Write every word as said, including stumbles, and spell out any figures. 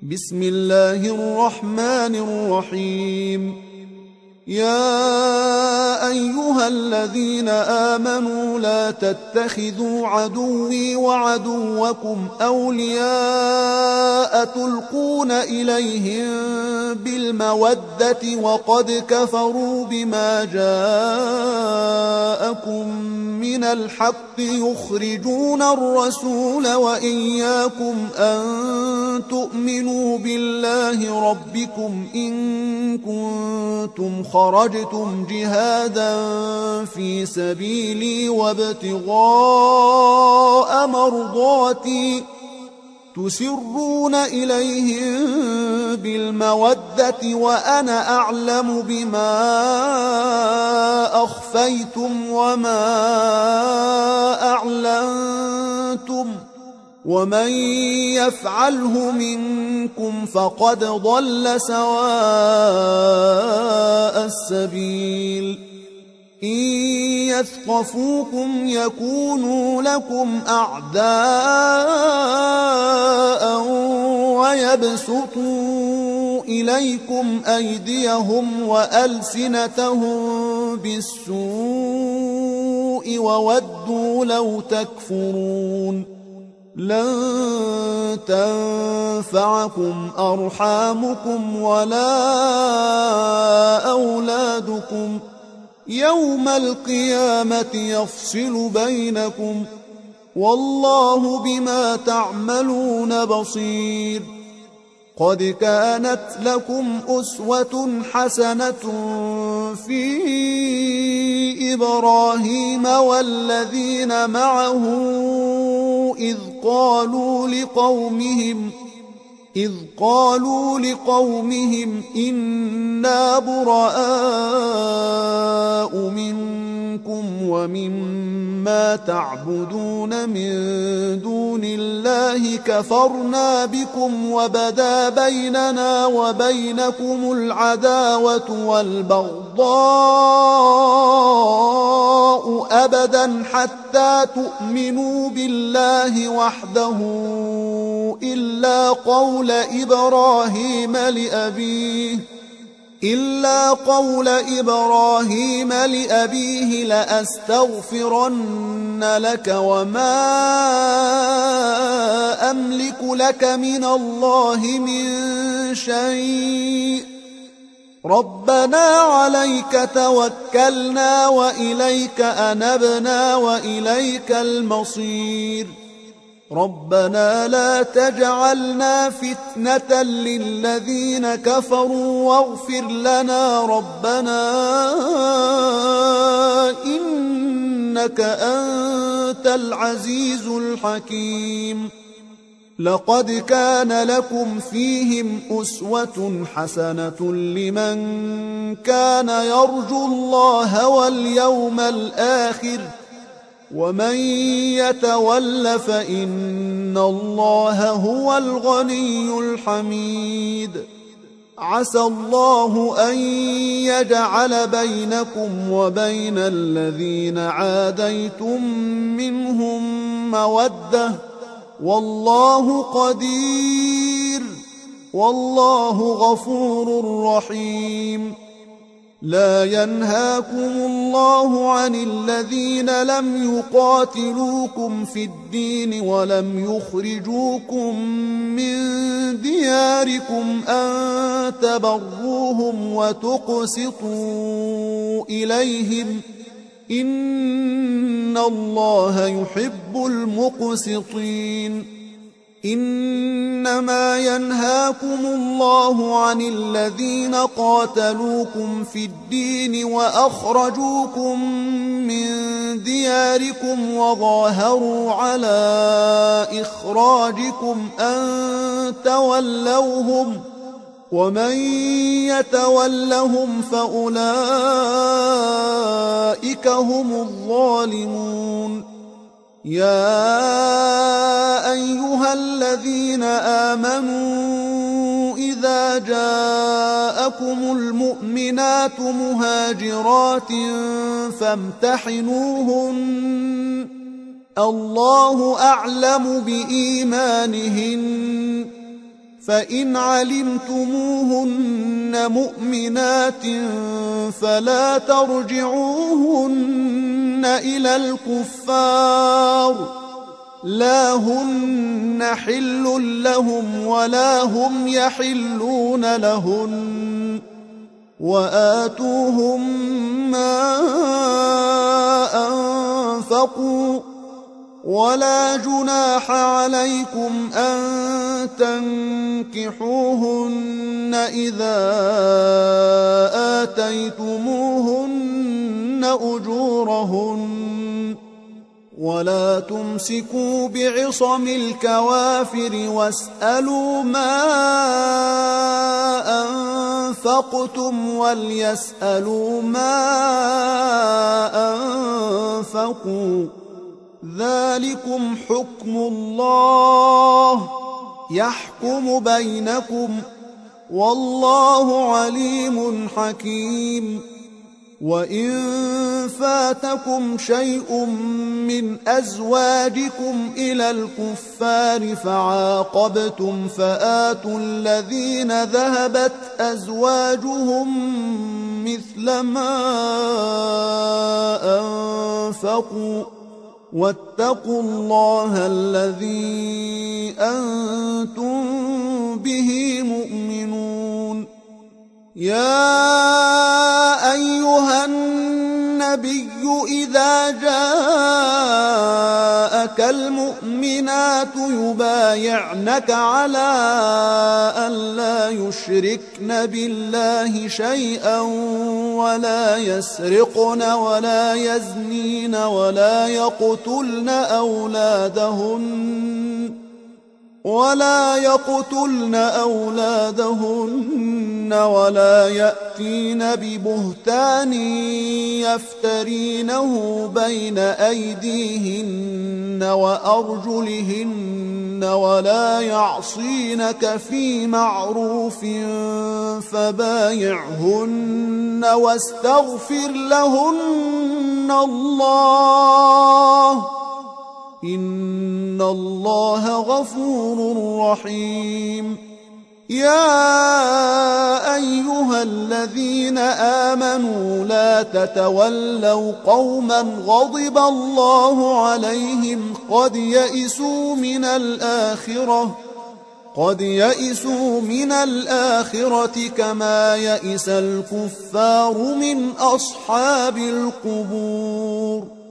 بسم الله الرحمن الرحيم. يا أيها الذين آمنوا لا تتخذوا عدوي وعدوكم أولياء تلقون إليهم بالمودة وقد كفروا بما جاءكم من الحق يخرجون الرسول وإياكم أن تؤمنوا بالله ربكم إن كنتم خرجتم جهادا في سبيلي وابتغاء مرضاتي تسرون إليهم بالمودة وأنا أعلم بما أخفيتم وما أعلنتم ومن يفعله منكم فقد ضل سواء السبيل. إن يثقفوكم يكونوا لكم أعداء ويبسطوا إليكم أيديهم وألسنتهم بالسوء وودوا لو تكفرون. لن تنفعكم أرحامكم ولا أولادكم يوم القيامة يفصل بينكم والله بما تعملون بصير. قد كانت لكم أسوة حسنة في إبراهيم والذين معه إذ قالوا لقومهم إذ قالوا لقومهم إنا براء منكم ومما تعبدون من دون الله كفرنا بكم وبدا بيننا وبينكم العداوة والبغضاء أبدا حتى تؤمنوا بالله وحده إلا قول إبراهيم لأبيه إلا قول إبراهيم لأبيه لأستغفرن لك وما أملك لك من الله من شيء ربنا عليك توكلنا وإليك أنبنا وإليك المصير. ربنا لا تجعلنا فتنة للذين كفروا واغفر لنا ربنا إنك أنت العزيز الحكيم. لقد كان لكم فيهم أسوة حسنة لمن كان يرجو الله واليوم الآخر ومن يتول فإن الله هو الغني الحميد. عسى الله أن يجعل بينكم وبين الذين عاديتم منهم مودة والله قدير والله غفور رحيم. لا ينهاكم الله عن الذين لم يقاتلوكم في الدين ولم يخرجوكم من دياركم أن تبروهم وتقسطوا إليهم إن الله يحب المقسطين. إنما ينهاكم الله عن الذين قاتلوكم في الدين وأخرجوكم من دياركم وظاهروا على إخراجكم أن تولوهم ومن يتولهم فأولئك هم الظالمون. يا أيها الذين آمنوا إذا جاءكم المؤمنات مهاجرات فامتحنوهن الله أعلم بإيمانهن فإن علمتموهن مؤمنات فلا ترجعوهن إلى الكفار لا هن حل لهم ولا هم يحلون لهن وآتوهم ما أنفقوا ولا جناح عليكم أن تنكحوهن إذا آتيتموهن أجورهن ولا تمسكوا بعصم الكوافر واسألوا ما أنفقتم وليسألوا ما أنفقوا ذلكم حكم الله يحكم بينكم والله عليم حكيم وإن فاتكم شيء من أزواجكم إلى الكفار فعاقبتم فآتوا الذين ذهبت أزواجهم مثل ما أنفقوا واتقوا الله الذي أنتم به مؤمنون يا أيها النبي إذا جاءك المؤمنات يبايعنك على أن لا يشركن بالله شيئا ولا يسرقن ولا يزنين ولا يقتلن أولادهن ولا يقتلن أولادهن ولا يأتين ببهتان يفترينه بين أيديهن وأرجلهن ولا يعصينك في معروف فبايعهن واستغفر لهن الله إن الله غفور رحيم يا أيها الذين آمنوا لا تتولوا قوما غضب الله عليهم قد يئسوا من الآخرة قد يئسوا من الآخرة كما يئس الكفار من أصحاب القبور